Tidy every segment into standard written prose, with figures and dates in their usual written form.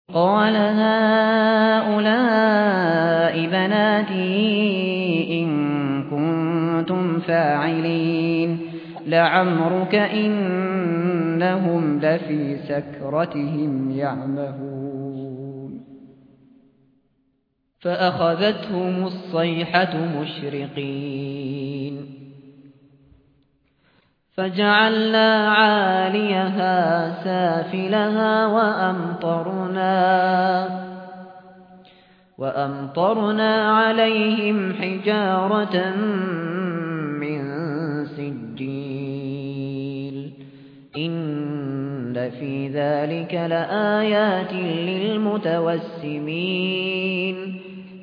قال هؤلاء بناتي إن كنتم فاعلين لعمرك إنهم لفي سكرتهم يعمهون فأخذتهم الصيحة مشرقين فجعلنا عاليها سافلها وأمطرنا عليهم حجارة من سجيل إن في ذلك لآيات للمتوسمين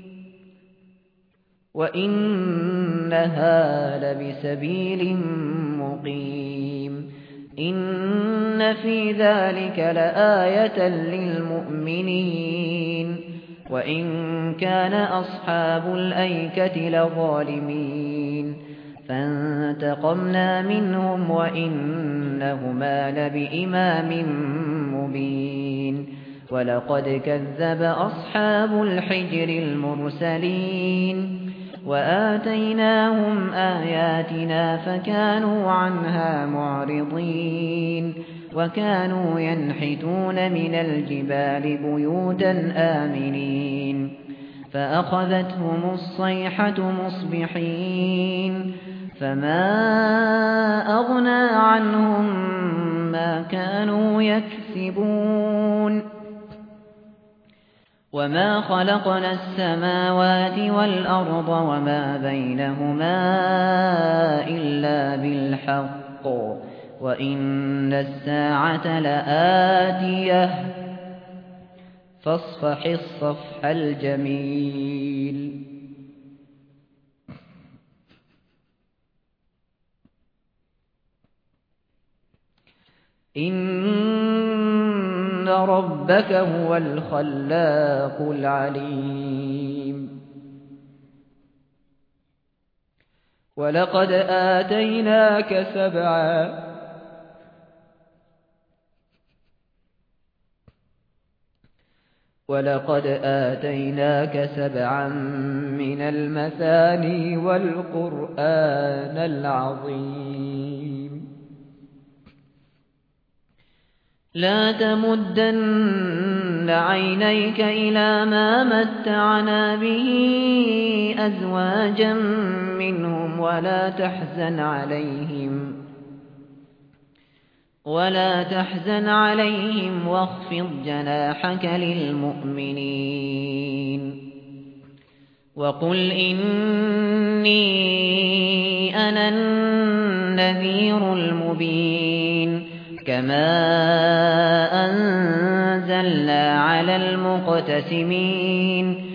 وإنها لبسبيل مقيم إن في ذلك لآية للمؤمنين وإن كان أصحاب الأيكة لظالمين فانتقمنا منهم وإنهما لبإمام مبين ولقد كذب أصحاب الحجر المرسلين وآتيناهم آياتنا فكانوا عنها معرضين وكانوا ينحتون من الجبال بيوتا آمنين فأخذتهم الصيحة مصبحين فما أغنى عنهم ما كانوا يكسبون وما خلقنا السماوات والأرض وما بينهما إلا بالحق وإن الساعة لآتية فاصفح الصفح الجميل إن ربك هو الخلاق العليم ولقد آتيناك سبعا من المثاني والقرآن العظيم لا تمدن عينيك إلى ما متعنا به أزواجا منهم ولا تحزن عليهم واخفض جناحك للمؤمنين وقل إني أنا النذير المبين كما أنزلنا على المقتسمين